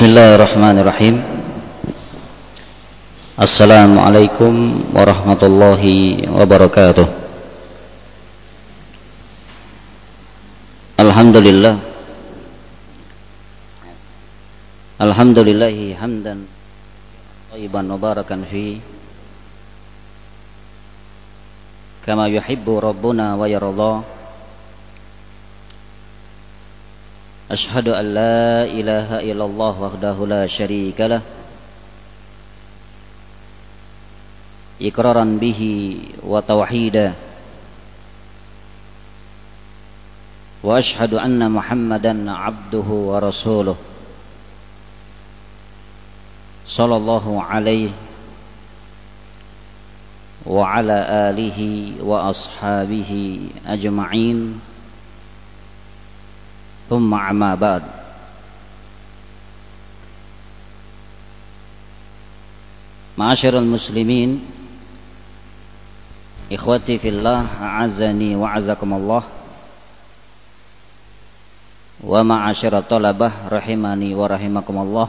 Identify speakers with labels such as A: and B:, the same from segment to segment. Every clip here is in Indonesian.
A: Bismillahirrahmanirrahim. Assalamualaikum warahmatullahi wabarakatuh. Alhamdulillahi hamdan thayyiban mubarakan fi kama yuhibbu rabbuna wa yarda. Ashhadu an la ilaha illallah wahdahu la syarika lah iqraran bihi wa tauhida, wa ashhadu anna Muhammadan abduhu wa rasuluh sallallahu alaihi wa ala alihi wa ashabihi ajma'in. Thumma amma ba'd. Ma'asyiral muslimin, ikhwati fillah, a'azzani wa a'azzakumullah, wa ma'asyirat talabah rahimani wa rahimakumullah.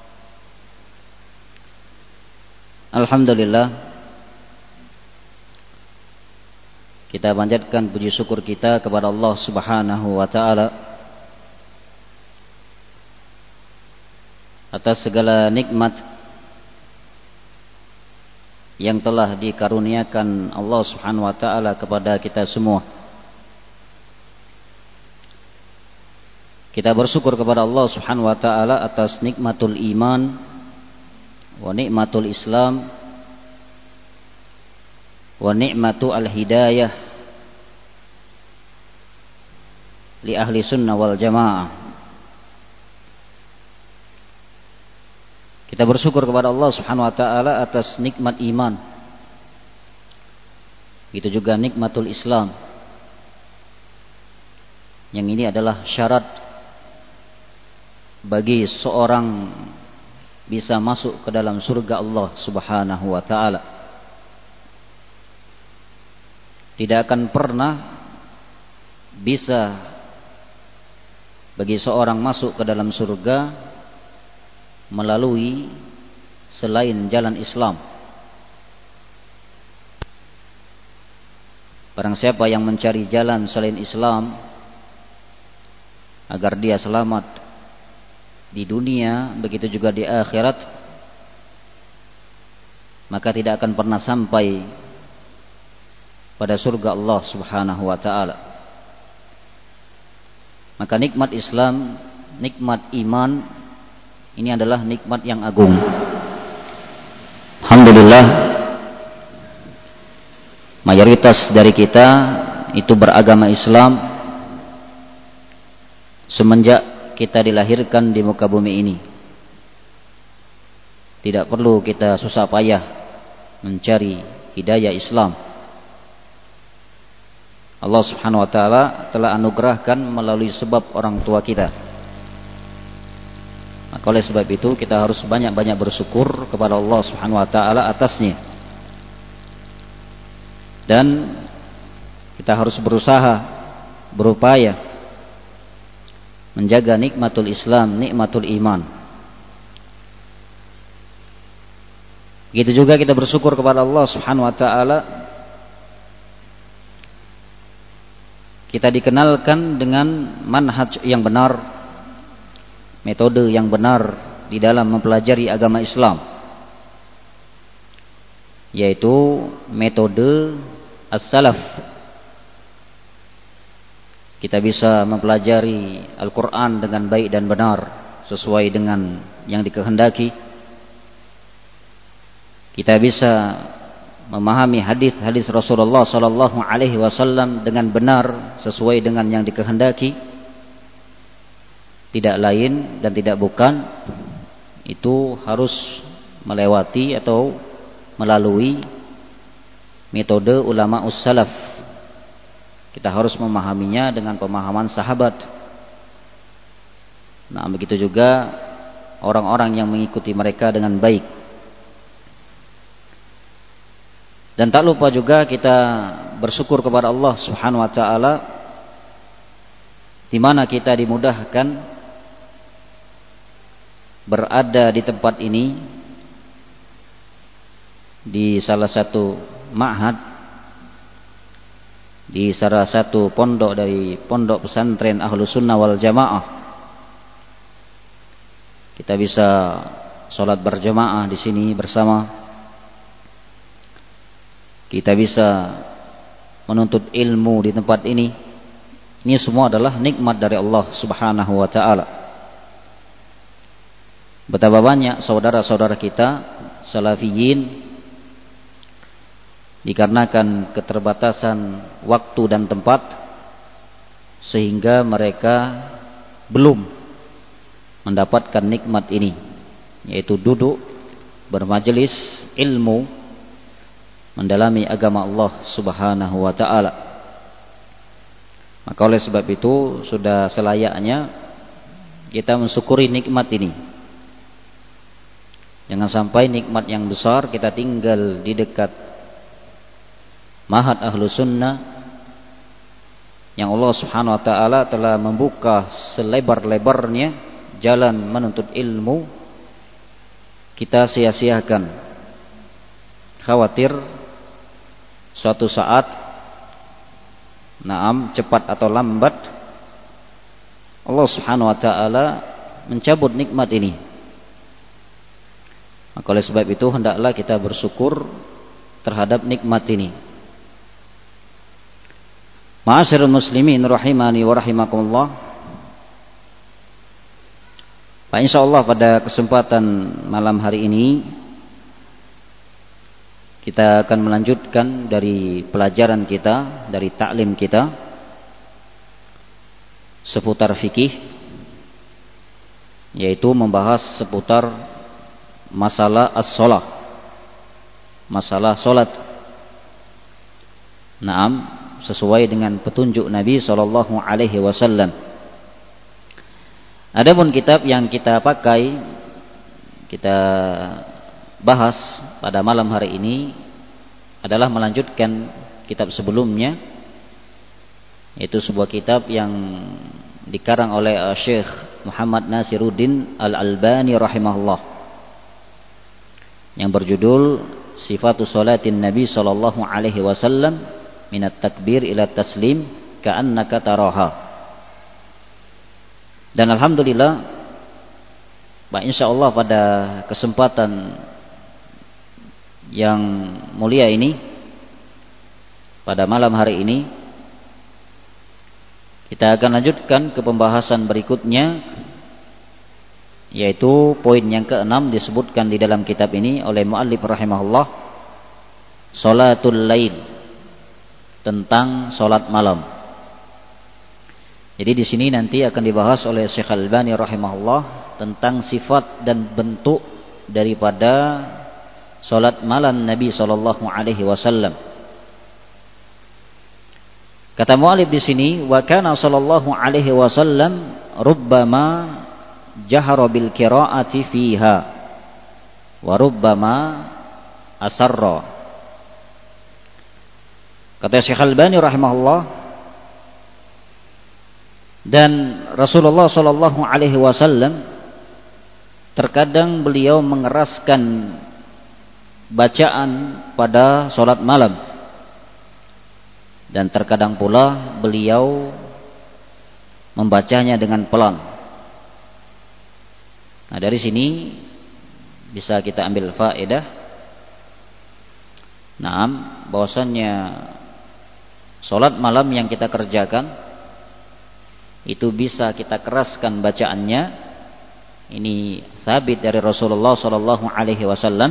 A: Alhamdulillah, kita panjatkan puji syukur kita kepada Allah Subhanahu wa taala atas segala nikmat yang telah dikaruniakan Allah Subhanahu wa taala kepada kita semua. Kita bersyukur kepada Allah Subhanahu wa taala atas nikmatul iman wa nikmatul Islam wa nikmatu al-hidayah li ahli sunnah wal jamaah. Kita bersyukur kepada Allah Subhanahu wa taala atas nikmat iman. Itu juga nikmatul Islam. Yang ini adalah syarat bagi seorang bisa masuk ke dalam surga Allah Subhanahu wa taala. Tidak akan pernah bisa bagi seorang masuk ke dalam surga melalui selain jalan Islam. Barang siapa yang mencari jalan selain Islam agar dia selamat di dunia, begitu juga di akhirat, maka tidak akan pernah sampai pada surga Allah Subhanahu wa taala. Maka nikmat Islam, nikmat iman, ini adalah nikmat yang agung. Alhamdulillah, mayoritas dari kita itu beragama Islam semenjak kita dilahirkan di muka bumi ini. Tidak perlu kita susah payah mencari hidayah Islam. Allah Subhanahu wa taala telah anugerahkan melalui sebab orang tua kita. Maka oleh sebab itu kita harus banyak-banyak bersyukur kepada Allah Subhanahu wa taala atasnya. Dan kita harus berusaha, berupaya menjaga nikmatul Islam, nikmatul iman. Begitu juga kita bersyukur kepada Allah Subhanahu wa taala, kita dikenalkan dengan manhaj yang benar, metode yang benar di dalam mempelajari agama Islam, yaitu metode as-salaf. Kita bisa mempelajari Al-Quran dengan baik dan benar sesuai dengan yang dikehendaki. Kita bisa memahami hadis-hadis Rasulullah sallallahu alaihi wasallam dengan benar sesuai dengan yang dikehendaki. Tidak lain dan tidak bukan, itu harus melewati atau melalui metode ulama us-salaf. Kita harus memahaminya dengan pemahaman sahabat. Nah, begitu juga orang-orang yang mengikuti mereka dengan baik. Dan tak lupa juga kita bersyukur kepada Allah Subhanahu wa taala di mana kita dimudahkan berada di tempat ini, di salah satu ma'had, di salah satu pondok dari pondok pesantren Ahlus Sunnah wal Jamaah, kita bisa sholat berjamaah di sini bersama, kita bisa menuntut ilmu di tempat ini. Ini semua adalah nikmat dari Allah Subhanahu wa taala. Betapa banyak saudara-saudara kita salafiyin dikarenakan keterbatasan waktu dan tempat sehingga mereka belum mendapatkan nikmat ini, yaitu duduk bermajelis ilmu, mendalami agama Allah Subhanahu wa taala. Maka oleh sebab itu sudah selayaknya kita mensyukuri nikmat ini. Jangan sampai nikmat yang besar kita tinggal di dekat Ma'had Ahlus Sunnah yang Allah Subhanahu wa taala telah membuka selebar-lebarnya jalan menuntut ilmu, kita sia-siakan. Khawatir suatu saat, cepat atau lambat, Allah Subhanahu wa taala mencabut nikmat ini. Maka oleh sebab itu hendaklah kita bersyukur terhadap nikmat ini. Ma'asyiral muslimin rahimani wa rahimakumullah. Pak, insyaallah pada kesempatan malam hari ini kita akan melanjutkan dari pelajaran kita, dari taklim kita seputar fikih, yaitu membahas seputar masalah as-shalah, masalah salat. Sesuai dengan petunjuk Nabi sallallahu alaihi wasallam. Adapun kitab yang kita pakai, kita bahas pada malam hari ini adalah melanjutkan kitab sebelumnya, yaitu sebuah kitab yang dikarang oleh Syekh Muhammad Nasiruddin Al-Albani rahimahullah, yang berjudul Sifatus Salatin Nabi sallallahu alaihi wasallam minat takbir ila taslim ka'annaka taraha. Dan alhamdulillah, Pak, insyaallah pada kesempatan yang mulia ini, pada malam hari ini, kita akan lanjutkan ke pembahasan berikutnya, yaitu poin yang ke-6 disebutkan di dalam kitab ini oleh muallif rahimahullah, Sholatul Lail, tentang salat malam. Jadi di sini nanti akan dibahas oleh Syekh Al-Albani rahimahullah tentang sifat dan bentuk daripada salat malam Nabi sallallahu alaihi wasallam. Kata muallif di sini, wa kana sallallahu alaihi wasallam rubbama jahara bil qiraati fiha wa rubbama asarra. Kata Syekh Al-Albani rahimahullah, dan Rasulullah sallallahu alaihi wasallam terkadang beliau mengeraskan bacaan pada salat malam, dan terkadang pula beliau membacanya dengan pelan. Nah, dari sini bisa kita ambil faedah, bahwasannya salat malam yang kita kerjakan itu bisa kita keraskan bacaannya. Ini sabit dari Rasulullah sallallahu alaihi wasallam.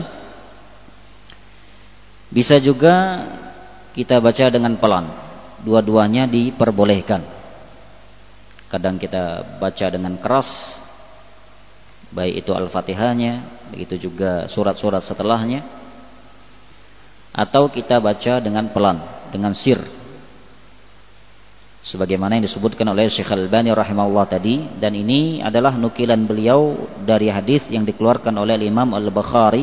A: Bisa juga kita baca dengan pelan. Dua-duanya diperbolehkan. Kadang kita baca dengan keras, baik itu Al-Fatihahnya, begitu juga surat-surat setelahnya, atau kita baca dengan pelan, dengan sir, sebagaimana yang disebutkan oleh Syekh Al-Albani rahimahullah tadi. Dan ini adalah nukilan beliau dari hadis yang dikeluarkan oleh Imam Al-Bukhari,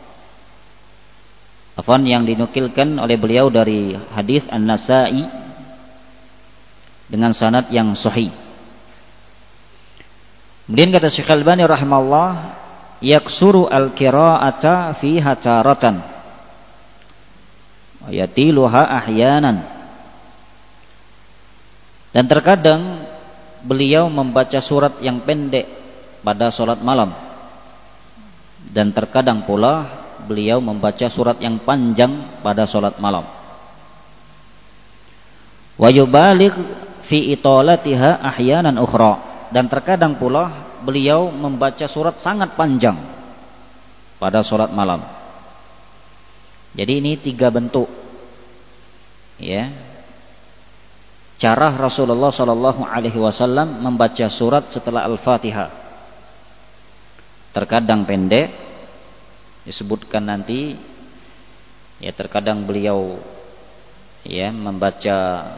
A: yang dinukilkan oleh beliau dari hadis An-Nasa'i dengan sanad yang sahih. Kemudian kata Syekh Al-Albani rahimahullah, yaksuru al-qira'ata fiha taratan wa yatiluha ahyanan. Dan terkadang beliau membaca surat yang pendek pada salat malam, dan terkadang pula beliau membaca surat yang panjang pada salat malam. Wa yubaligh fi italatiha ahyanan ukhra, dan terkadang pula beliau membaca surat sangat panjang pada salat malam. Jadi ini 3 bentuk, ya, cara Rasulullah sallallahu alaihi wasallam membaca surat setelah Al-Fatihah. Terkadang pendek, disebutkan nanti, ya, terkadang beliau, ya, membaca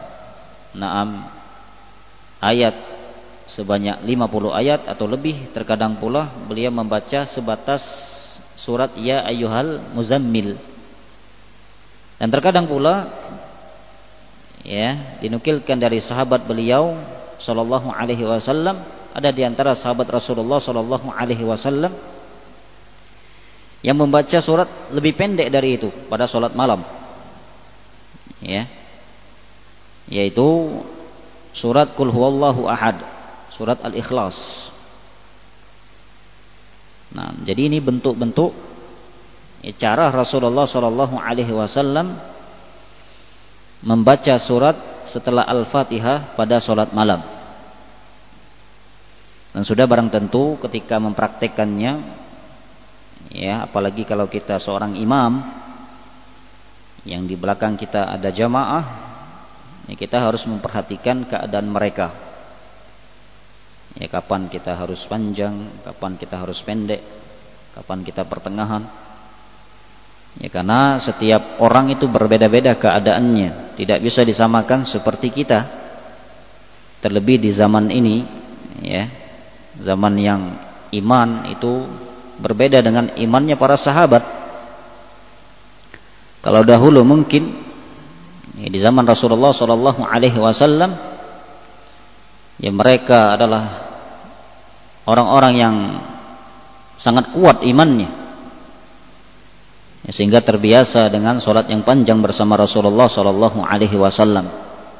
A: ayat sebanyak 50 ayat atau lebih. Terkadang pula beliau membaca sebatas surat ya ayyuhal muzammil. Dan terkadang pula, ya, dinukilkan dari sahabat beliau sallallahu alaihi wasallam, ada di antara sahabat Rasulullah sallallahu alaihi wasallam yang membaca surat lebih pendek dari itu pada salat malam, ya, yaitu surat Qul huwallahu ahad, surat Al-Ikhlas. Nah, jadi ini bentuk-bentuk, ya, cara Rasulullah sallallahu alaihi wasallam membaca surat setelah Al-Fatihah pada salat malam. Dan sudah barang tentu ketika mempraktekannya, ya, apalagi kalau kita seorang imam yang di belakang kita ada jamaah, ya, kita harus memperhatikan keadaan mereka, ya, kapan kita harus panjang, kapan kita harus pendek, kapan kita pertengahan, ya, karena setiap orang itu berbeda-beda keadaannya, tidak bisa disamakan seperti kita, terlebih di zaman ini, ya, zaman yang iman itu berbeda dengan imannya para sahabat. Kalau dahulu mungkin, ya, di zaman Rasulullah sallallahu alaihi wasallam, ya, mereka adalah orang-orang yang sangat kuat imannya, ya, sehingga terbiasa dengan salat yang panjang bersama Rasulullah sallallahu alaihi wasallam.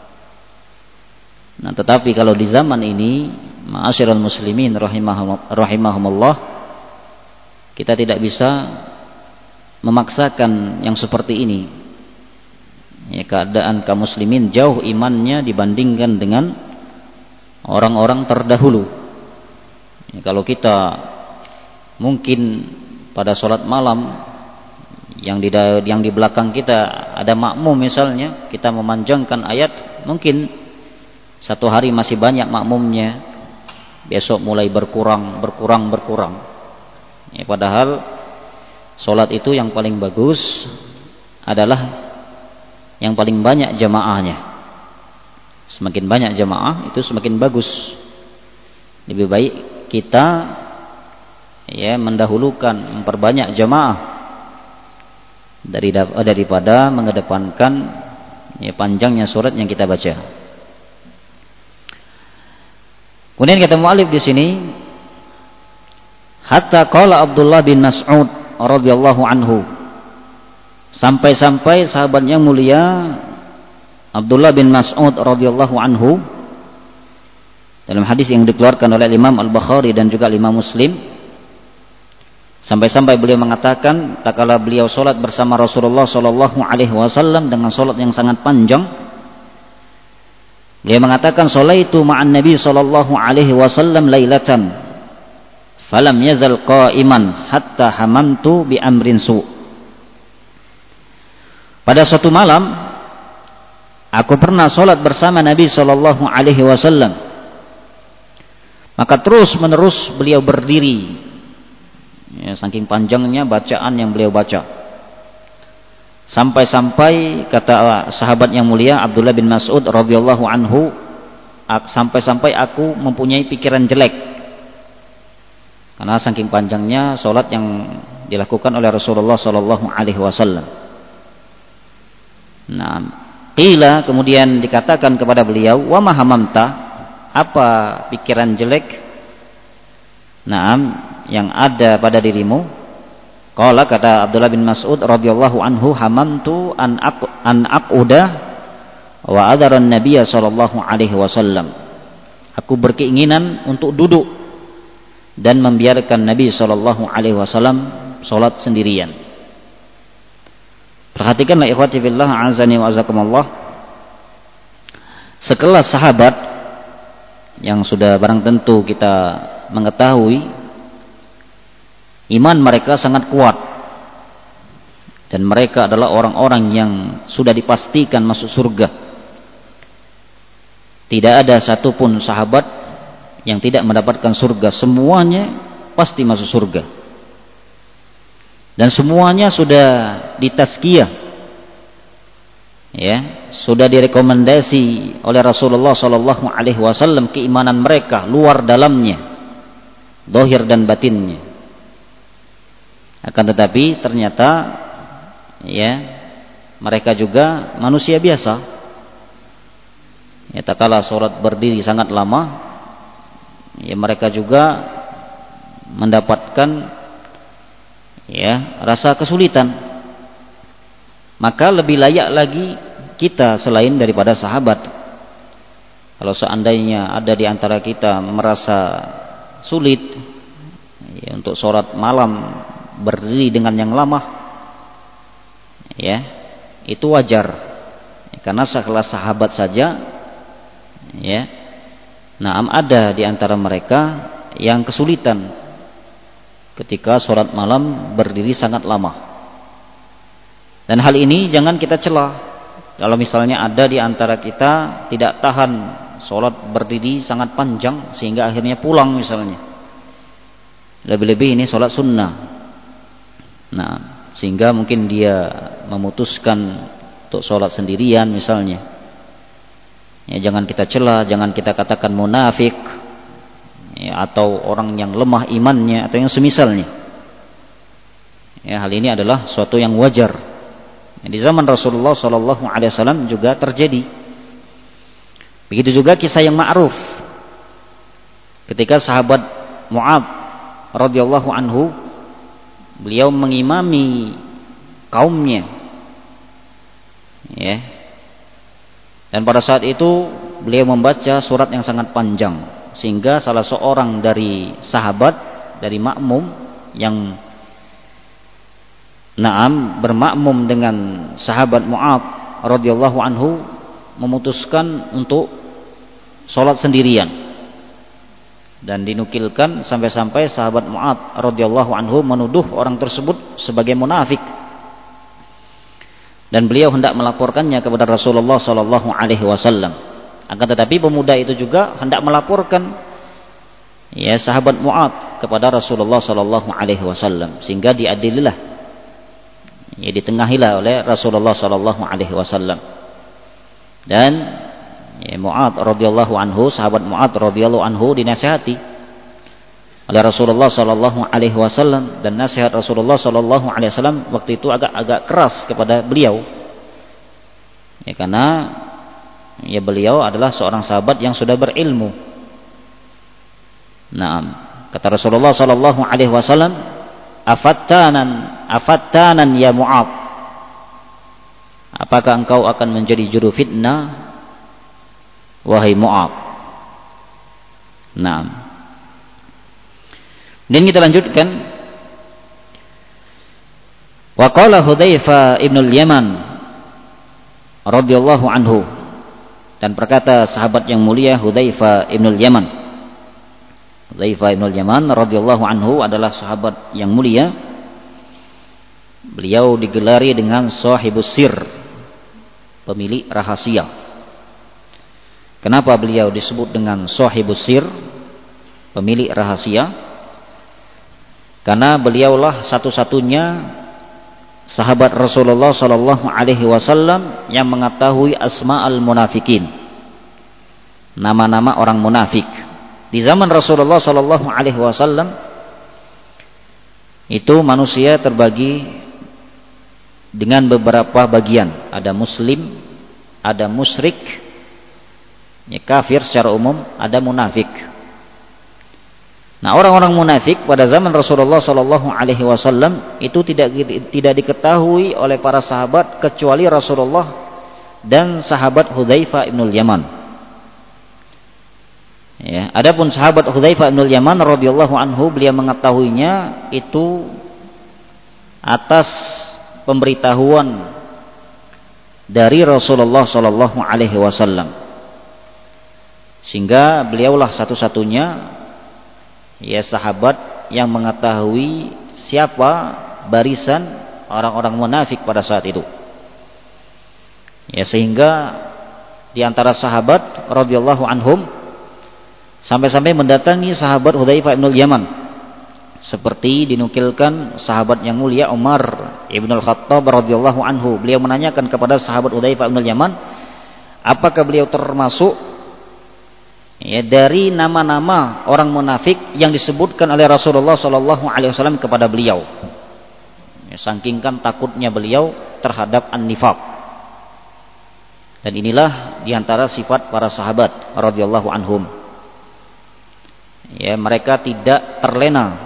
A: Nah, tetapi kalau di zaman ini, ma'asyiral muslimin rahimahumullah, kita tidak bisa memaksakan yang seperti ini. Ya, keadaan kaum muslimin jauh imannya dibandingkan dengan orang-orang terdahulu. Ya, kalau kita mungkin pada salat malam yang di belakang kita ada makmum misalnya, kita memanjangkan ayat, mungkin satu hari masih banyak makmumnya, besok mulai berkurang. Ya, padahal salat itu yang paling bagus adalah yang paling banyak jamaahnya. Semakin banyak jamaah itu semakin bagus. Lebih baik kita, ya, mendahulukan memperbanyak jamaah daripada mengedepankan, ya, panjangnya surat yang kita baca. Kemudian kata mu'alif di sini, hatta qala Abdullah bin Mas'ud radhiyallahu anhu, sampai-sampai sahabat yang mulia Abdullah bin Mas'ud radhiyallahu anhu dalam hadis yang dikeluarkan oleh Imam Al-Bukhari dan juga Imam Muslim, sampai-sampai beliau mengatakan, tatkala beliau salat bersama Rasulullah sallallahu alaihi wasallam dengan salat yang sangat panjang, beliau mengatakan, "Shalaitu ma'an Nabi sallallahu alaihi wasallam lailatan, falam yazal qa'iman hatta hamamtu bi amrin su." Pada suatu malam, aku pernah salat bersama Nabi sallallahu alaihi wasallam. Maka terus-menerus beliau berdiri, ya, saking panjangnya bacaan yang beliau baca. Sampai-sampai kata sahabat yang mulia Abdullah bin Mas'ud radhiyallahu anhu, sampai-sampai aku mempunyai pikiran jelek karena saking panjangnya salat yang dilakukan oleh Rasulullah sallallahu alaihi wasallam. Nah, qila, kemudian dikatakan kepada beliau, "Wa ma hamamta?" Apa pikiran jelek? Naam, yang ada pada dirimu. Qala, kata Abdullah bin Mas'ud radhiyallahu anhu, hamantu an aquda wa adara an-nabiy sallallahu alaihi wasallam. Aku berkeinginan untuk duduk dan membiarkan Nabi sallallahu alaihi wasallam salat sendirian. Perhatikanlah ikhwati fillah azani wa azakumullah. Sekelas sahabat yang sudah barang tentu kita mengetahui iman mereka sangat kuat, dan mereka adalah orang-orang yang sudah dipastikan masuk surga. Tidak ada satupun sahabat yang tidak mendapatkan surga, semuanya pasti masuk surga, dan semuanya sudah ditazkiyah, ya, sudah direkomendasi oleh Rasulullah sallallahu alaihi wasallam keimanan mereka, luar dalamnya, zahir dan batinnya. Akan tetapi ternyata, ya, mereka juga manusia biasa. Ya, tak kala salat berdiri sangat lama, ya, mereka juga mendapatkan, ya, rasa kesulitan. Maka lebih layak lagi kita selain daripada sahabat. Kalau seandainya ada di antara kita merasa sulit, ya, untuk salat malam berdiri dengan yang lama, ya, itu wajar, ya, karena sekelas sahabat saja, ya, naam, ada di antara mereka yang kesulitan ketika salat malam berdiri sangat lama. Dan hal ini jangan kita celah. Kalau misalnya ada di antara kita tidak tahan salat berdiri sangat panjang sehingga akhirnya pulang misalnya, lebih-lebih ini salat sunnah. Nah, sehingga mungkin dia memutuskan untuk sholat sendirian misalnya, ya, jangan kita celah, jangan kita katakan munafik, ya, atau orang yang lemah imannya atau yang semisalnya. Ya, hal ini adalah suatu yang wajar. Ya, di zaman Rasulullah sallallahu alaihi wasallam juga terjadi. Begitu juga kisah yang ma'ruf ketika sahabat Mu'adz radhiyallahu anhu, beliau mengimami kaumnya, ya, dan pada saat itu beliau membaca surat yang sangat panjang, sehingga salah seorang dari sahabat, dari makmum yang bermakmum dengan sahabat Mu'adz radhiyallahu anhu, memutuskan untuk sholat sendirian. Dan dinukilkan sampai-sampai sahabat Mu'adz radhiyallahu anhu menuduh orang tersebut sebagai munafik, dan beliau hendak melaporkannya kepada Rasulullah sallallahu alaihi wasallam. Akan tetapi pemuda itu juga hendak melaporkan, ya, sahabat Mu'adz kepada Rasulullah sallallahu alaihi wasallam, sehingga diadililah, ya, ditengahilah oleh Rasulullah sallallahu alaihi wasallam. Dan, ya, Mu'adz radhiyallahu anhu, sahabat Mu'adz radhiyallahu anhu dinasihati oleh Rasulullah sallallahu alaihi wasallam, dan nasihat Rasulullah sallallahu alaihi wasallam waktu itu agak keras kepada beliau, ya, karena, ya, beliau adalah seorang sahabat yang sudah berilmu. Nah, kata Rasulullah sallallahu alaihi wasallam, afattanan ya Mu'adz, apakah engkau akan menjadi juru fitnah wahai Mu'adz? Nah, dan kita lanjutkan. Wa qala Hudzaifah ibn al-Yaman radhiyallahu anhu, dan berkata sahabat yang mulia Hudzaifah ibn al-Yaman. Hudzaifah ibn al-Yaman radhiyallahu anhu adalah sahabat yang mulia. Beliau digelari dengan sahibus sir, pemilik rahasia. Kenapa beliau disebut dengan sahibus sir, pemilik rahasia? Karena beliaulah satu-satunya sahabat Rasulullah sallallahu alaihi wasallam yang mengetahui asma'al munafikin, nama-nama orang munafik. Di zaman Rasulullah sallallahu alaihi wasallam itu manusia terbagi dengan beberapa bagian. Ada muslim, ada musyrik, ya, kafir secara umum, ada munafik. Nah, orang-orang munafik pada zaman Rasulullah sallallahu alaihi wasallam itu tidak diketahui oleh para sahabat kecuali Rasulullah dan sahabat Hudzaifah ibnul Yaman. Ya, adapun sahabat Hudzaifah ibnul Yaman radhiyallahu anhu, beliau mengetahuinya itu atas pemberitahuan dari Rasulullah sallallahu alaihi wasallam. Sehingga beliaulah satu-satunya ya sahabat yang mengetahui siapa barisan orang-orang munafik pada saat itu. Ya, sehingga di antara sahabat radhiyallahu anhum sampai-sampai mendatangi sahabat Hudzaifah ibnul Yaman, seperti dinukilkan sahabat yang mulia Umar ibnul Khattab radhiyallahu anhu. Beliau menanyakan kepada sahabat Hudzaifah ibnul Yaman, apakah beliau termasuk ya dari nama-nama orang munafik yang disebutkan oleh Rasulullah sallallahu alaihi wasallam kepada beliau. Ya, saking takutnya beliau terhadap an-nifaq. Dan inilah diantara sifat para sahabat radhiyallahu anhum. Ya, mereka tidak terlena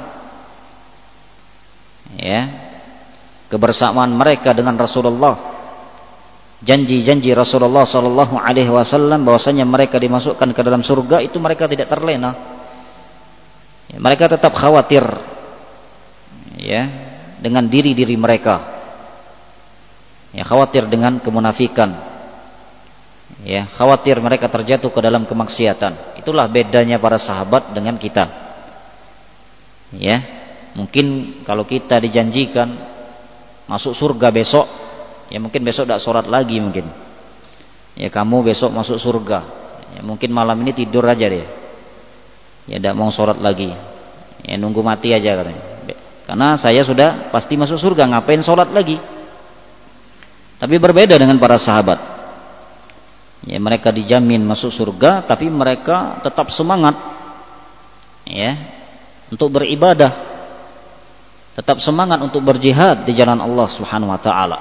A: ya kebersamaan mereka dengan Rasulullah. Janji-janji Rasulullah sallallahu alaihi wasallam bahwasanya mereka dimasukkan ke dalam surga itu mereka tidak terlena. Ya, mereka tetap khawatir ya dengan diri-diri mereka. Ya, khawatir dengan kemunafikan. Ya, khawatir mereka terjatuh ke dalam kemaksiatan. Itulah bedanya para sahabat dengan kita. Ya, mungkin kalau kita dijanjikan masuk surga besok, ya mungkin besok tidak sholat lagi mungkin. Ya, kamu besok masuk surga. Ya, mungkin malam ini tidur aja deh. Ya, tidak mau sholat lagi. Ya, nunggu mati aja katanya. Karena saya sudah pasti masuk surga, ngapain sholat lagi? Tapi berbeda dengan para sahabat. Ya, mereka dijamin masuk surga, tapi mereka tetap semangat. Ya, untuk beribadah. Tetap semangat untuk berjihad di jalan Allah Subhanahu wa taala.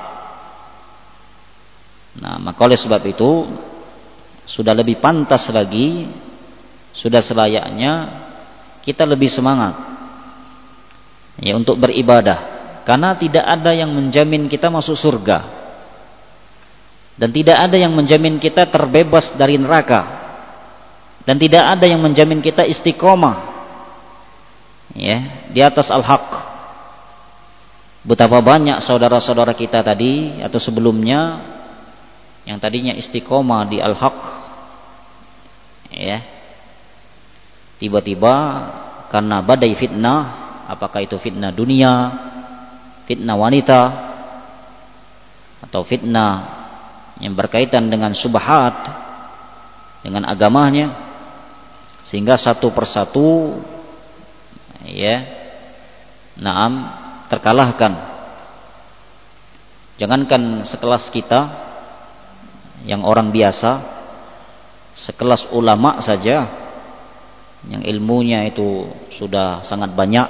A: Nah, maka oleh sebab itu sudah lebih pantas lagi, sudah selayaknya kita lebih semangat ya untuk beribadah, karena tidak ada yang menjamin kita masuk surga dan tidak ada yang menjamin kita terbebas dari neraka dan tidak ada yang menjamin kita istiqomah ya di atas al-haq. Betapa banyak saudara-saudara kita tadi atau sebelumnya yang tadinya istiqomah di al-haq ya, tiba-tiba karena badai fitnah, apakah itu fitnah dunia, fitnah wanita, atau fitnah yang berkaitan dengan subhat dengan agamanya, sehingga satu persatu ya naam terkalahkan. Jangankan sekelas kita yang orang biasa, sekelas ulama saja yang ilmunya itu sudah sangat banyak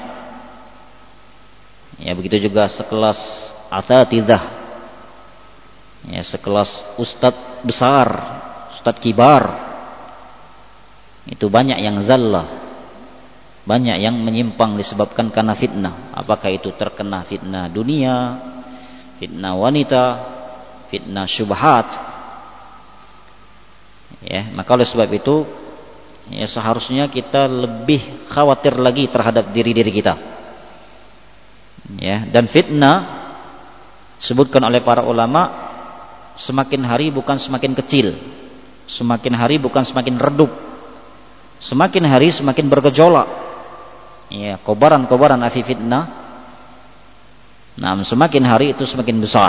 A: ya, begitu juga sekelas asatidzah ya, sekelas ustadz besar, ustadz kibar, itu banyak yang zallah, banyak yang menyimpang disebabkan karena fitnah. Apakah itu terkena fitnah dunia, fitnah wanita, fitnah syubhat ya. Maka oleh sebab itu ya seharusnya kita lebih khawatir lagi terhadap diri-diri kita ya. Dan fitnah disebutkan oleh para ulama semakin hari bukan semakin kecil, semakin hari bukan semakin redup, semakin hari semakin bergejolak ya, kobaran-kobaran api fitnah. Nah, semakin hari itu semakin besar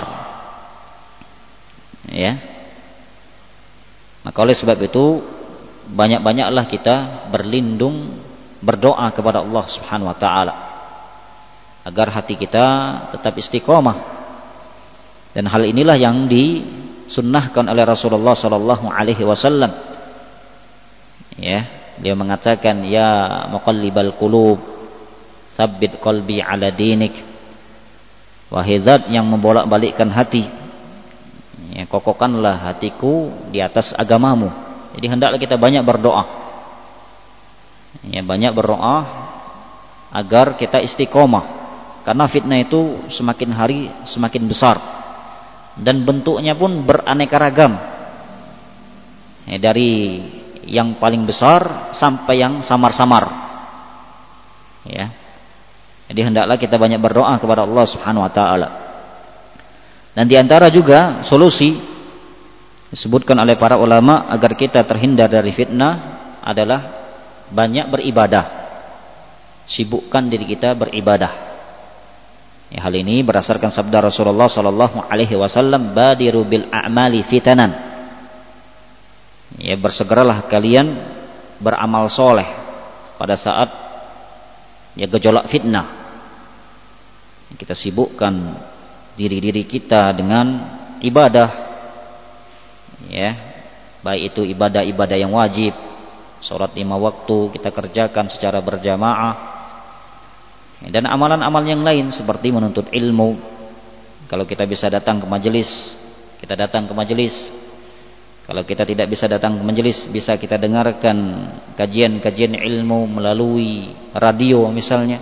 A: ya. Maka oleh sebab itu banyak-banyaklah kita berlindung, berdoa kepada Allah Subhanahu wa taala agar hati kita tetap istiqomah. Dan hal inilah yang disunnahkan oleh Rasulullah sallallahu alaihi wasallam ya. Dia mengatakan, ya muqallibal qulub tsabbit qalbi ala dinik. Wahai zat yang membolak-balikkan hati, ya, kokohkanlah hatiku di atas agamamu. Jadi hendaklah kita banyak berdoa ya, banyak berdoa agar kita istiqomah, karena fitnah itu semakin hari semakin besar dan bentuknya pun beraneka ragam, dari yang paling besar sampai yang samar-samar, ya. Jadi hendaklah kita banyak berdoa kepada Allah Subhanahu wa taala. Dan di antara juga solusi disebutkan oleh para ulama agar kita terhindar dari fitnah adalah banyak beribadah. Sibukkan diri kita beribadah. Ya, hal ini berdasarkan sabda Rasulullah sallallahu alaihi wasallam, "Badiru bil a'mali fitanan." Ya, bersegeralah kalian beramal soleh pada saat ya gejolak fitnah. Kita sibukkan diri-diri kita dengan ibadah, ya, baik itu ibadah-ibadah yang wajib, sholat 5 waktu kita kerjakan secara berjamaah, dan amalan-amalan yang lain seperti menuntut ilmu. Kalau kita bisa datang ke majelis, kita datang ke majelis. Kalau kita tidak bisa datang ke majelis, bisa kita dengarkan kajian-kajian ilmu melalui radio misalnya,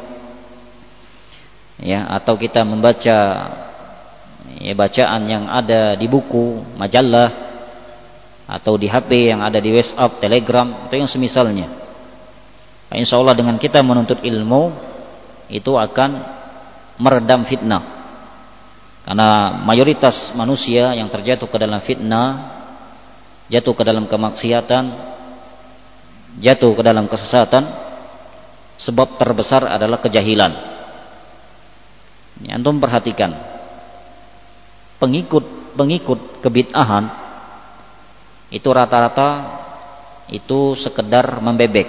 A: ya, atau kita membaca ya bacaan yang ada di buku, majalah, atau di HP yang ada di WhatsApp, Telegram, atau yang semisalnya. Nah, insya Allah dengan kita menuntut ilmu itu akan meredam fitnah, karena mayoritas manusia yang terjatuh ke dalam fitnah, jatuh ke dalam kemaksiatan, jatuh ke dalam kesesatan, sebab terbesar adalah kejahilan. Ya, antum perhatikan, pengikut kebid'ahan itu rata-rata itu sekedar membebek,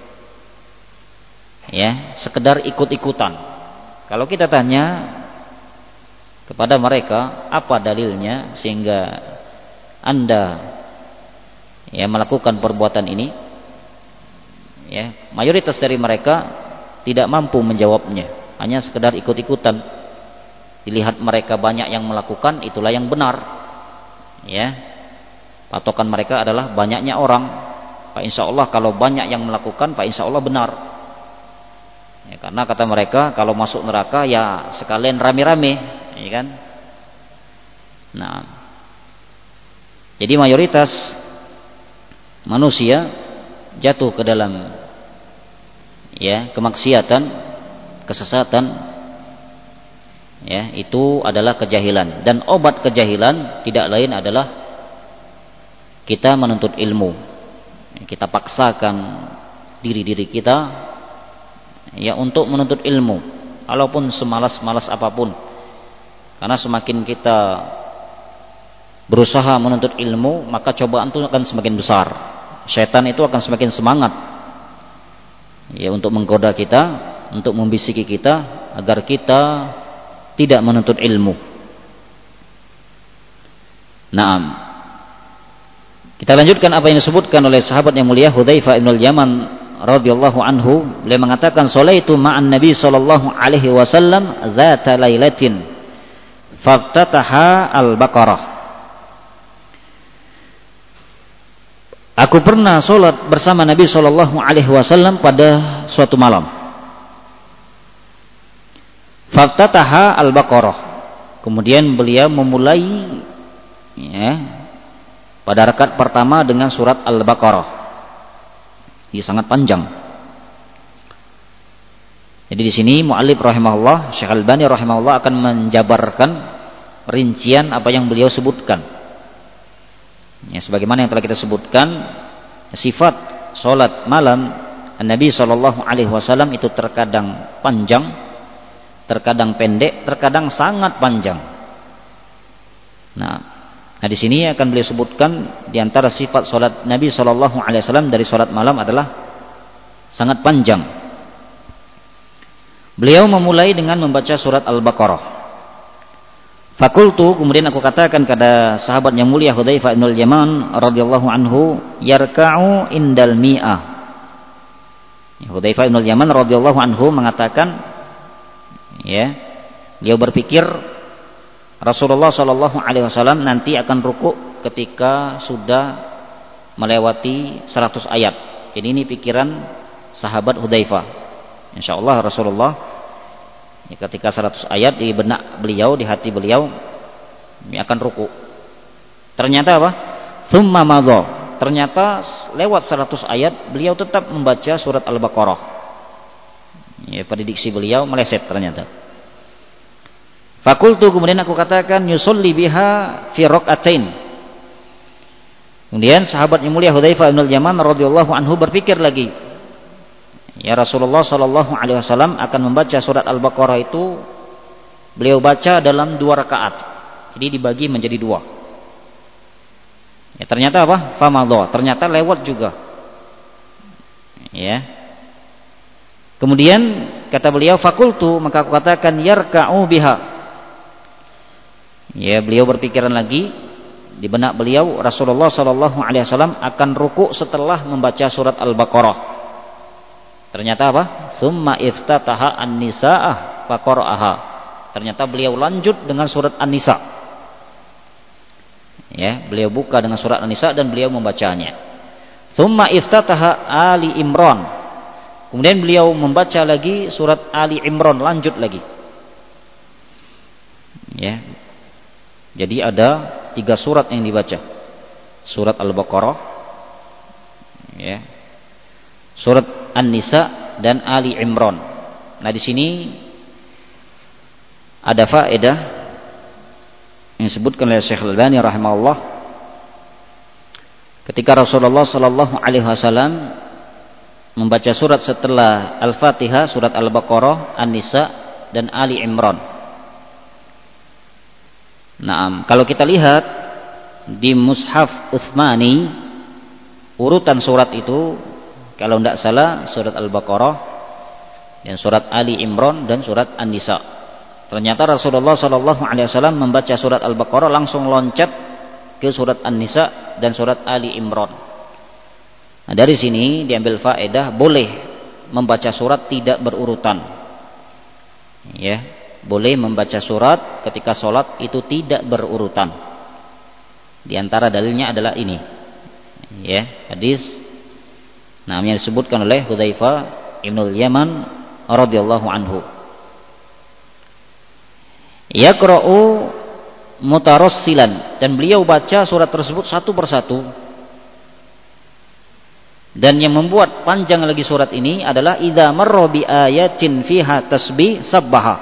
A: ya, sekedar ikut-ikutan. Kalau kita tanya kepada mereka, apa dalilnya sehingga Anda ya melakukan perbuatan ini, ya, mayoritas dari mereka tidak mampu menjawabnya, hanya sekedar ikut-ikutan. Dilihat mereka banyak yang melakukan, itulah yang benar, ya. Patokan mereka adalah banyaknya orang. Pak, insya Allah kalau banyak yang melakukan, Pak, insya Allah benar, ya, karena kata mereka kalau masuk neraka ya sekalian rame-rame, ya kan. Nah, jadi mayoritas manusia jatuh ke dalam ya kemaksiatan, kesesatan, ya, itu adalah kejahilan. Dan obat kejahilan tidak lain adalah kita menuntut ilmu. Kita paksakan diri-diri kita ya untuk menuntut ilmu, walaupun semalas-malas apapun. Karena semakin kita berusaha menuntut ilmu, maka cobaan itu akan semakin besar. Setan itu akan semakin semangat ya untuk menggoda kita, untuk membisiki kita agar kita tidak menuntut ilmu. Naam. Kita lanjutkan apa yang disebutkan oleh sahabat yang mulia Hudzaifah bin al-Yaman radhiyallahu anhu. Beliau mengatakan, "Shalaitu ma'an Nabi sallallahu alaihi wasallam dzata lailatin faftataha al-Baqarah." Aku pernah sholat bersama Nabi Shallallahu Alaihi Wasallam pada suatu malam. Faftataha al-Baqarah. Kemudian beliau memulai ya, pada rakaat pertama dengan surat Al-Baqarah. Ini sangat panjang. Jadi di sini mu'allif rahimahullah, Syekh Albani rahimahullah akan menjabarkan rincian apa yang beliau sebutkan. Ya, sebagaimana yang telah kita sebutkan, sifat sholat malam Nabi Shallallahu Alaihi Wasallam itu terkadang panjang, terkadang pendek, terkadang sangat panjang. Nah di sini akan beliau sebutkan di antara sifat sholat Nabi Shallallahu Alaihi Wasallam dari sholat malam adalah sangat panjang. Beliau memulai dengan membaca surat Al-Baqarah. Fakultu, kemudian aku katakan kepada sahabat yang mulia Hudzaifah bin al-Yaman radhiyallahu anhu, yarka'u indal mi'ah. Hudzaifah bin al-Yaman radhiyallahu anhu mengatakan, ya, dia berpikir Rasulullah sallallahu alaihi wasallam nanti akan rukuk ketika sudah melewati 100 ayat. Jadi ini pikiran sahabat Hudzaifah. Insyaallah Rasulullah ketika 100 ayat di benak beliau, di hati beliau, ini akan ruku. Ternyata apa? Tsumma madha. Ternyata lewat 100 ayat beliau tetap membaca surat Al-Baqarah. Ya, pada diksi beliau meleset ternyata. Fakultu, kemudian aku katakan, yusolli biha fi rak'atain. Kemudian sahabat yang mulia Hudzaifah bin Al-Yaman radhiyallahu anhu berpikir lagi, ya Rasulullah sallallahu alaihi wasallam akan membaca surat Al-Baqarah itu beliau baca dalam 2 rakaat. Jadi dibagi menjadi 2. Ya, ternyata apa? Famadha, ternyata lewat juga. Ya. Kemudian kata beliau, fakultu, maka aku katakan yarka'u biha. Ya, beliau berpikiran lagi di benak beliau Rasulullah sallallahu alaihi wasallam akan ruku setelah membaca surat Al-Baqarah. Ternyata apa? Summa iftataha an-nisaa'ah faqara'aha. Ternyata beliau lanjut dengan surat An-Nisa. Ya, beliau buka dengan surat An-Nisa dan beliau membacanya. Tsumma iftataha Ali Imran. Kemudian beliau membaca lagi surat Ali Imran, lanjut lagi. Ya. Jadi ada 3 surat yang dibaca. Surat Al-Baqarah, ya. Surat An-Nisa dan Ali Imran. Nah, di sini ada faedah yang disebutkan oleh Syekh Al-Albani rahimahullah, ketika Rasulullah sallallahu alaihi wasallam membaca surat setelah Al-Fatihah, surat Al-Baqarah, An-Nisa dan Ali Imran. Nah, kalau kita lihat di Mushaf Utsmani, urutan surat itu kalau tidak salah surat Al-Baqarah dan surat Ali Imran dan surat An-Nisa. Ternyata Rasulullah sallallahu alaihi wasallam membaca surat Al-Baqarah langsung loncat ke surat An-Nisa dan surat Ali Imran. Nah, dari sini diambil faedah boleh membaca surat tidak berurutan. Ya, boleh membaca surat ketika sholat itu tidak berurutan. Di antara dalilnya adalah ini. Ya, hadis namanya disebutkan oleh Hudzaifah bin Al-Yaman radhiyallahu anhu. Yaqra'u mutarassilan, dan beliau baca surat tersebut satu persatu. Dan yang membuat panjang lagi surat ini adalah idza marra bi ayatin fiha tasbih sabbaha.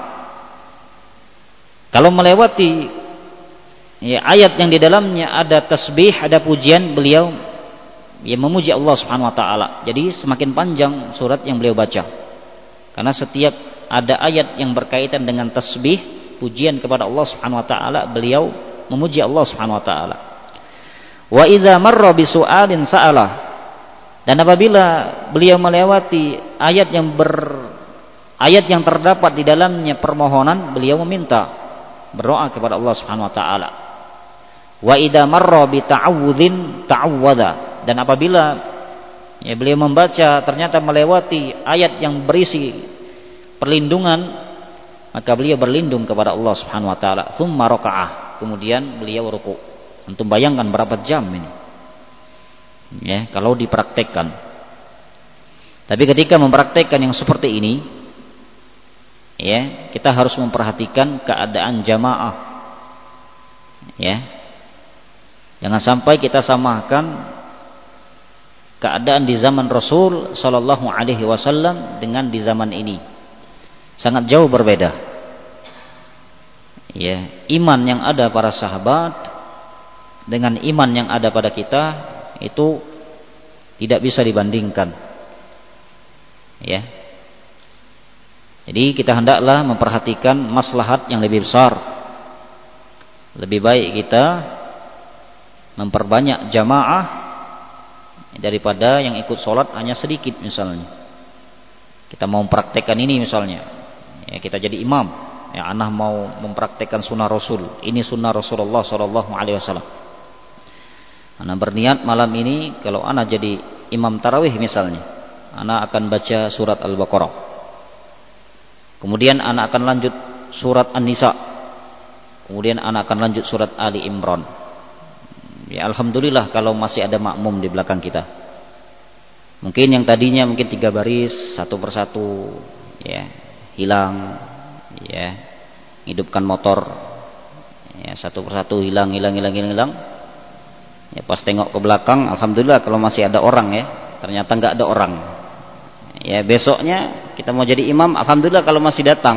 A: Kalau melewati ya, ayat yang di dalamnya ada tasbih, ada pujian, beliau ya memuji Allah Subhanahu wa taala. Jadi semakin panjang surat yang beliau baca. Karena setiap ada ayat yang berkaitan dengan tasbih, pujian kepada Allah Subhanahu wa taala, beliau memuji Allah Subhanahu wa taala. Wa idza marra bi su'alin sa'alah, dan apabila beliau melewati ayat yang terdapat di dalamnya permohonan, beliau meminta, berdoa kepada Allah Subhanahu wa taala. Wa idza marra bi ta'awudzin ta'awwadha, dan apabila ya, beliau membaca ternyata melewati ayat yang berisi perlindungan, maka beliau berlindung kepada Allah Subhanahu wa taala. Tsumma raka'ah, kemudian beliau ruku. Antum bayangkan berapa jam ini. Ya, kalau dipraktekkan. Tapi ketika mempraktekkan yang seperti ini, ya, kita harus memperhatikan keadaan jamaah. Ya. Jangan sampai kita samakan keadaan di zaman Rasul sallallahu alaihi wasallam dengan di zaman ini. Sangat jauh berbeda. Ya, iman yang ada para sahabat dengan iman yang ada pada kita itu tidak bisa dibandingkan. Ya. Jadi kita hendaklah memperhatikan maslahat yang lebih besar. Lebih baik kita memperbanyak jamaah daripada yang ikut sholat hanya sedikit misalnya. Kita mau mempraktekkan ini misalnya. Ya, kita jadi imam, ya, anak mau mempraktekkan sunnah Rasul, ini sunnah Rasulullah sallallahu alaihi wasallam. Anak berniat malam ini kalau anak jadi imam tarawih misalnya, anak akan baca surat Al-Baqarah. Kemudian anak akan lanjut surat An-Nisa. Kemudian anak akan lanjut surat Ali Imran. Ya, alhamdulillah kalau masih ada makmum di belakang kita. Mungkin yang tadinya mungkin 3 baris, satu persatu, ya hilang, ya hidupkan motor, ya satu persatu hilang. Ya pas tengok ke belakang, alhamdulillah kalau masih ada orang, ya ternyata nggak ada orang. Ya besoknya kita mau jadi imam, alhamdulillah kalau masih datang.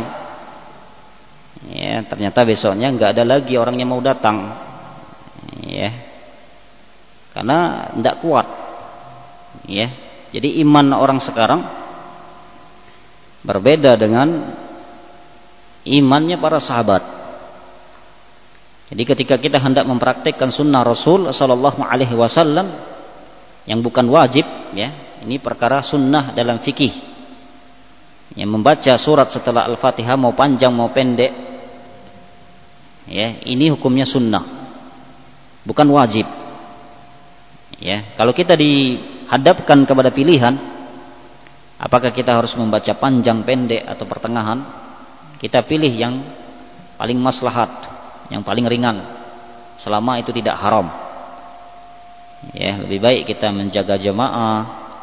A: Ya ternyata besoknya nggak ada lagi orangnya mau datang. Ya karena tidak kuat. Ya jadi iman orang sekarang berbeda dengan imannya para sahabat. Jadi ketika kita hendak mempraktikkan sunnah Rasul sallallahu alaihi wasallam yang bukan wajib, ya ini perkara sunnah dalam fikih, yang membaca surat setelah Al-Fatihah mau panjang mau pendek, ya ini hukumnya sunnah, bukan wajib. Ya kalau kita dihadapkan kepada pilihan, apakah kita harus membaca panjang pendek atau pertengahan, kita pilih yang paling maslahat, yang paling ringan, selama itu tidak haram. Ya lebih baik kita menjaga jamaah,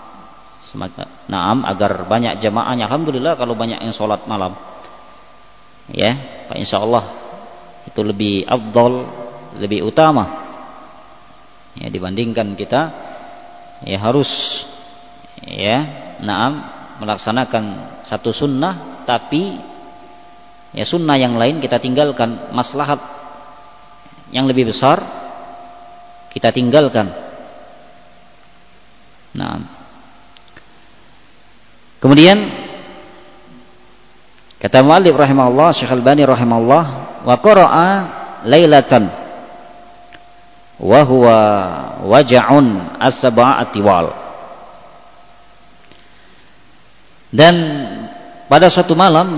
A: agar banyak jamaahnya. Alhamdulillah kalau banyak yang sholat malam, ya insyaallah itu lebih afdal, lebih utama, ya dibandingkan kita ya harus melaksanakan satu sunnah tapi ya sunnah yang lain kita tinggalkan, maslahat yang lebih besar kita tinggalkan. Kemudian kata muallif rahimahullah, Syekh Albani rahimahullah, wa qara'a lailatan wa huwa waja'un as-sab'ati wal. Dan pada suatu malam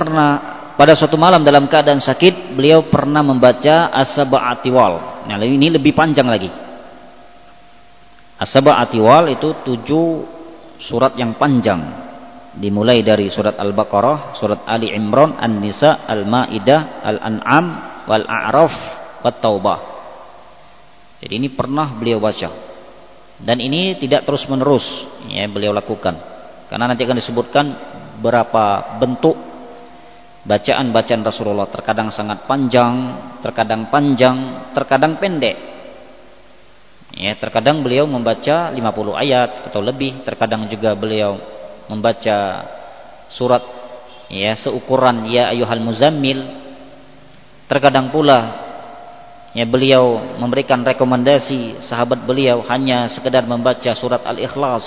A: dalam keadaan sakit beliau pernah membaca as-sab'ati wal. Nah, ini lebih panjang lagi. As-sab'ati wal itu 7 surat yang panjang, dimulai dari surat Al-Baqarah, surat Ali Imran, An-Nisa, Al-Maidah, Al-An'am, Wal-A'raf, Wat-Taubah. Jadi ini pernah beliau baca. Dan ini tidak terus-menerus ya beliau lakukan. Karena nanti akan disebutkan berapa bentuk bacaan Rasulullah, terkadang sangat panjang, terkadang pendek. Ya, terkadang beliau membaca 50 ayat atau lebih, terkadang juga beliau membaca surat ya seukuran ya ayyuhal muzammil. Terkadang pula ya beliau memberikan rekomendasi sahabat beliau hanya sekedar membaca surat Al-Ikhlas.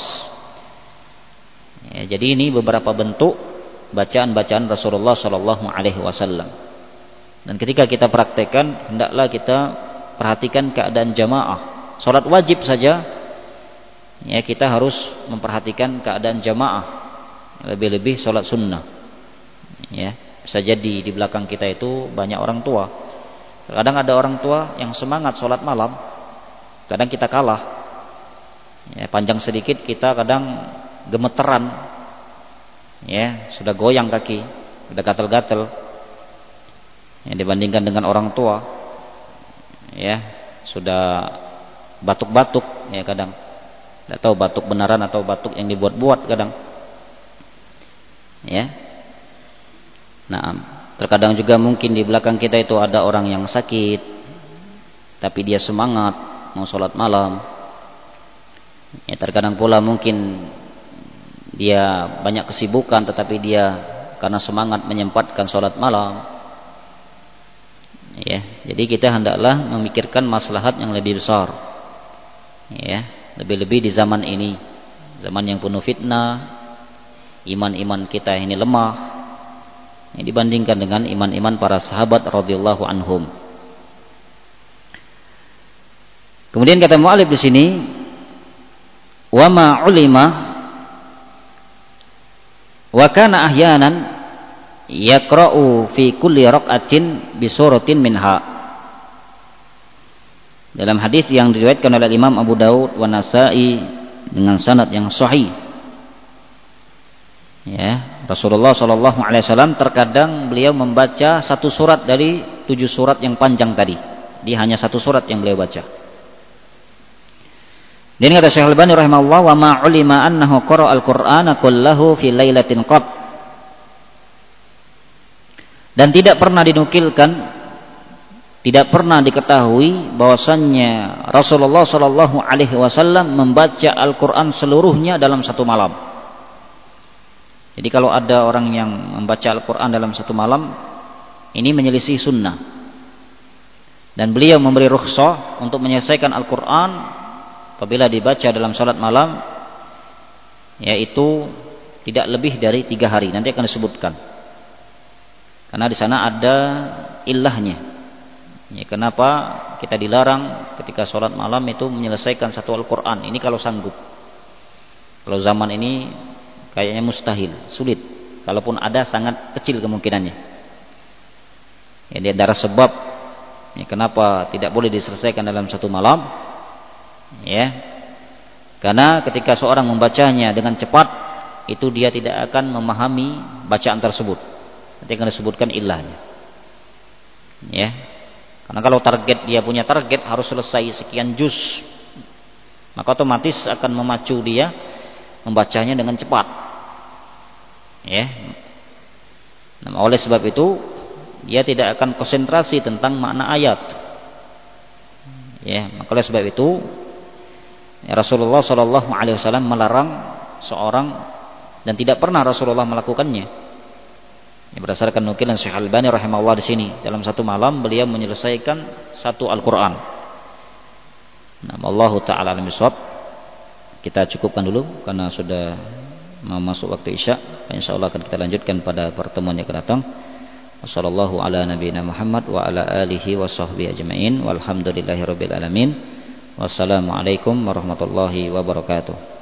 A: Ya, jadi ini beberapa bentuk bacaan Rasulullah sallallahu alaihi wasallam. Dan ketika kita praktekkan, hendaklah kita perhatikan keadaan jamaah. Salat wajib saja ya kita harus memperhatikan keadaan jamaah. Lebih-lebih salat sunnah. Ya, bisa jadi di belakang kita itu banyak orang tua. Kadang ada orang tua yang semangat salat malam, kadang kita kalah. Ya, panjang sedikit kita kadang gemeteran. Ya, sudah goyang kaki, sudah gatal-gatal. Ya, dibandingkan dengan orang tua, ya sudah batuk-batuk. Ya kadang, tidak tahu batuk beneran atau batuk yang dibuat-buat kadang. Ya, terkadang juga mungkin di belakang kita itu ada orang yang sakit, tapi dia semangat mau sholat malam. Ya, terkadang pula mungkin dia banyak kesibukan, tetapi dia karena semangat menyempatkan sholat malam. Ya, jadi kita hendaklah memikirkan maslahat yang lebih besar. Ya, lebih-lebih di zaman ini, zaman yang penuh fitnah, iman-iman kita ini lemah. Ini dibandingkan dengan iman-iman para sahabat radhiyallahu anhum. Kemudian kata mu'alif di sini, wa ma ulima wa kana ahyanan yaqra'u fi kulli raq'atin bi suratin minha. Dalam hadis yang diriwayatkan oleh Imam Abu Daud wa Nasa'i dengan sanad yang sahih, ya, Rasulullah sallallahu alaihi wasallam terkadang beliau membaca satu surat dari 7 surat yang panjang tadi. Dia hanya satu surat yang beliau baca. Dan kata Syekh Albani rahimahullah, wa ma ulima annahu qara'a al-Qur'ana kullahu fi lailatin qat. Dan tidak pernah dinukilkan, tidak pernah diketahui bahwasannya Rasulullah sallallahu alaihi wasallam membaca Al-Qur'an seluruhnya dalam satu malam. Jadi kalau ada orang yang membaca Al-Qur'an dalam satu malam, ini menyelisih sunnah. Dan beliau memberi rukhsah untuk menyelesaikan Al-Qur'an apabila dibaca dalam salat malam, yaitu tidak lebih dari 3 hari. Nanti akan disebutkan. Karena di sana ada ilahnya. Ya, kenapa kita dilarang ketika sholat malam itu menyelesaikan satu Al-Quran? Ini kalau sanggup. Kalau zaman ini kayaknya mustahil, sulit. Kalaupun ada, sangat kecil kemungkinannya. Ya, di antara sebab ya, kenapa tidak boleh diselesaikan dalam satu malam, ya, karena ketika seorang membacanya dengan cepat, itu dia tidak akan memahami bacaan tersebut. Nanti akan disebutkan ilahnya. Ya. Karena kalau dia punya target harus selesai sekian juz, maka otomatis akan memacu dia membacanya dengan cepat. Ya. Nah, oleh sebab itu dia tidak akan konsentrasi tentang makna ayat. Ya, maka oleh sebab itu ya, Rasulullah sallallahu alaihi wasallam melarang seorang, dan tidak pernah Rasulullah melakukannya. Ya, berdasarkan nukilan Syekh Al-Albani rahimahullah di sini, dalam satu malam beliau menyelesaikan satu Al-Qur'an. Nah, wallahu taala alim bissawab. Kita cukupkan dulu karena sudah mau masuk waktu Isya. Insyaallah akan kita lanjutkan pada pertemuan yang akan datang. Wassallallahu ala nabiyina Muhammad wa ala alihi washabbihi ajmain. Walhamdulillahirabbil alamin. Wassalamualaikum warahmatullahi wabarakatuh.